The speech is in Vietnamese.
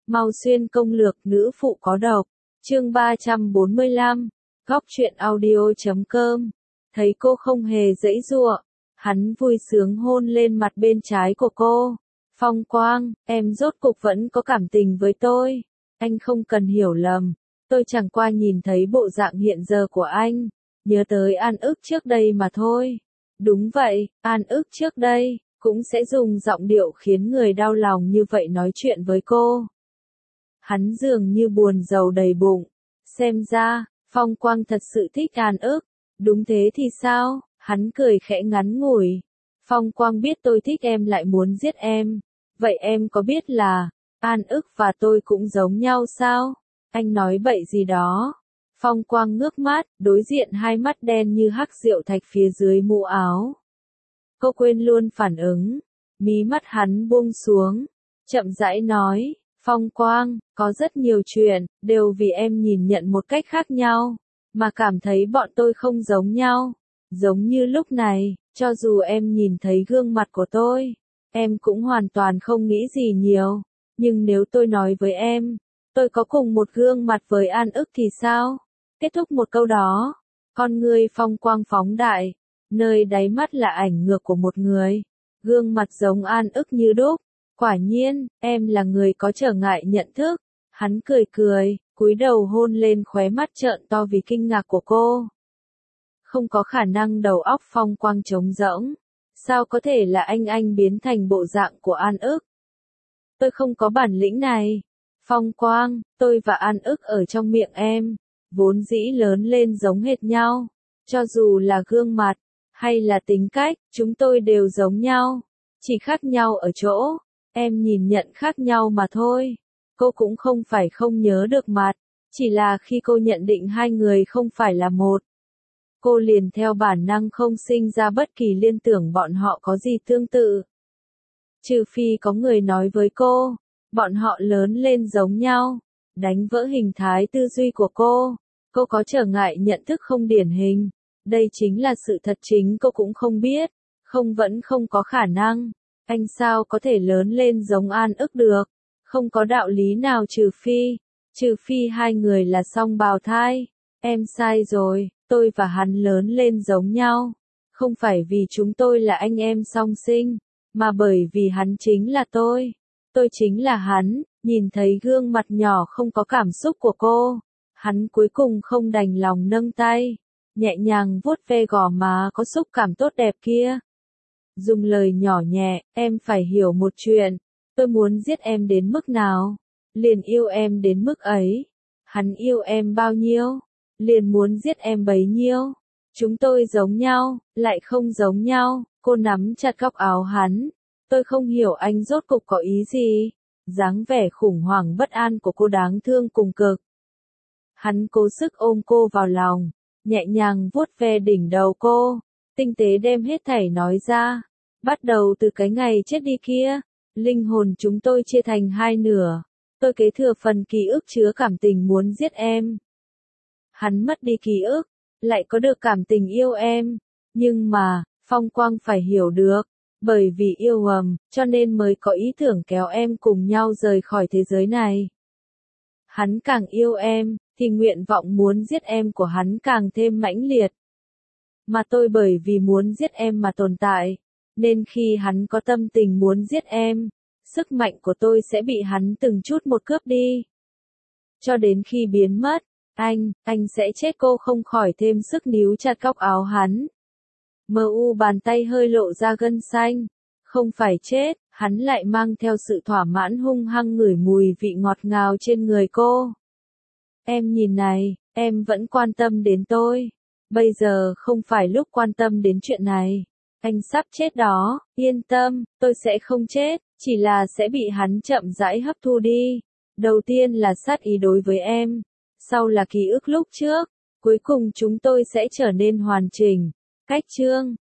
Mau xuyên công lược nữ phụ có độc. Chương 345. Góc truyện audio.com. Thấy cô không hề giãy giụa, hắn vui sướng hôn lên mặt bên trái của cô. Phong Quang, em rốt cục vẫn có cảm tình với tôi. Anh không cần hiểu lầm, tôi chẳng qua nhìn thấy bộ dạng hiện giờ của anh, nhớ tới An Ức trước đây mà thôi. Đúng vậy, An Ức trước đây cũng sẽ dùng giọng điệu khiến người đau lòng như vậy nói chuyện với cô. Hắn dường như buồn rầu đầy bụng. Xem ra, Phong Quang thật sự thích An Ức. Đúng thế thì sao? Hắn cười khẽ ngắn ngủi. Phong Quang biết tôi thích em lại muốn giết em. Vậy em có biết là, An Ức và tôi cũng giống nhau sao? Anh nói bậy gì đó. Phong Quang ngước mắt, đối diện hai mắt đen như hắc rượu thạch phía dưới mũ áo. Cô quên luôn phản ứng. Mí mắt hắn buông xuống. Chậm rãi nói, Phong Quang, có rất nhiều chuyện, đều vì em nhìn nhận một cách khác nhau, mà cảm thấy bọn tôi không giống nhau. Giống như lúc này, cho dù em nhìn thấy gương mặt của tôi, em cũng hoàn toàn không nghĩ gì nhiều. Nhưng nếu tôi nói với em, tôi có cùng một gương mặt với An Ức thì sao? Kết thúc một câu đó, con ngươi Phong Quang phóng đại, nơi đáy mắt là ảnh ngược của một người. Gương mặt giống An Ức như đúc. Quả nhiên, em là người có trở ngại nhận thức. Hắn cười cười, cúi đầu hôn lên khóe mắt trợn to vì kinh ngạc của cô. Không có khả năng đầu óc Phong Quang trống rỗng. Sao có thể là anh biến thành bộ dạng của An Ức? Tôi không có bản lĩnh này. Phong Quang, tôi và An Ức ở trong miệng em, vốn dĩ lớn lên giống hệt nhau. Cho dù là gương mặt, hay là tính cách, chúng tôi đều giống nhau. Chỉ khác nhau ở chỗ, em nhìn nhận khác nhau mà thôi. Cô cũng không phải không nhớ được mặt, chỉ là khi cô nhận định hai người không phải là một, cô liền theo bản năng không sinh ra bất kỳ liên tưởng bọn họ có gì tương tự. Trừ phi có người nói với cô, bọn họ lớn lên giống nhau, đánh vỡ hình thái tư duy của cô có trở ngại nhận thức không điển hình. Đây chính là sự thật chính cô cũng không biết, vẫn không có khả năng. Anh sao có thể lớn lên giống An Ức được? Không có đạo lý nào trừ phi hai người là song bào thai. Em sai rồi, tôi và hắn lớn lên giống nhau. Không phải vì chúng tôi là anh em song sinh, mà bởi vì hắn chính là tôi chính là hắn. Nhìn thấy gương mặt nhỏ không có cảm xúc của cô, hắn cuối cùng không đành lòng nâng tay, nhẹ nhàng vuốt ve gò má có xúc cảm tốt đẹp kia. Dùng lời nhỏ nhẹ, em phải hiểu một chuyện, tôi muốn giết em đến mức nào, liền yêu em đến mức ấy. Hắn yêu em bao nhiêu, liền muốn giết em bấy nhiêu. Chúng tôi giống nhau, lại không giống nhau. Cô nắm chặt góc áo hắn. Tôi không hiểu anh rốt cục có ý gì. Dáng vẻ khủng hoảng bất an của cô đáng thương cùng cực. Hắn cố sức ôm cô vào lòng, nhẹ nhàng vuốt ve đỉnh đầu cô, tinh tế đem hết thảy nói ra. Bắt đầu từ cái ngày chết đi kia, linh hồn chúng tôi chia thành hai nửa. Tôi kế thừa phần ký ức chứa cảm tình muốn giết em. Hắn mất đi ký ức, lại có được cảm tình yêu em. Nhưng mà, Phong Quang phải hiểu được, bởi vì yêu cho nên mới có ý tưởng kéo em cùng nhau rời khỏi thế giới này. Hắn càng yêu em, thì nguyện vọng muốn giết em của hắn càng thêm mãnh liệt. Mà tôi bởi vì muốn giết em mà tồn tại, nên khi hắn có tâm tình muốn giết em, sức mạnh của tôi sẽ bị hắn từng chút một cướp đi. Cho đến khi biến mất, anh sẽ chết. Cô không khỏi thêm sức níu chặt góc áo hắn. Bàn tay hơi lộ ra gân xanh. Không phải chết, hắn lại mang theo sự thỏa mãn hung hăng ngửi mùi vị ngọt ngào trên người cô. Em nhìn này, em vẫn quan tâm đến tôi. Bây giờ không phải lúc quan tâm đến chuyện này. Anh sắp chết đó, yên tâm, tôi sẽ không chết, chỉ là sẽ bị hắn chậm rãi hấp thu đi. Đầu tiên là sát ý đối với em, sau là ký ức lúc trước, cuối cùng chúng tôi sẽ trở nên hoàn chỉnh. Cách chương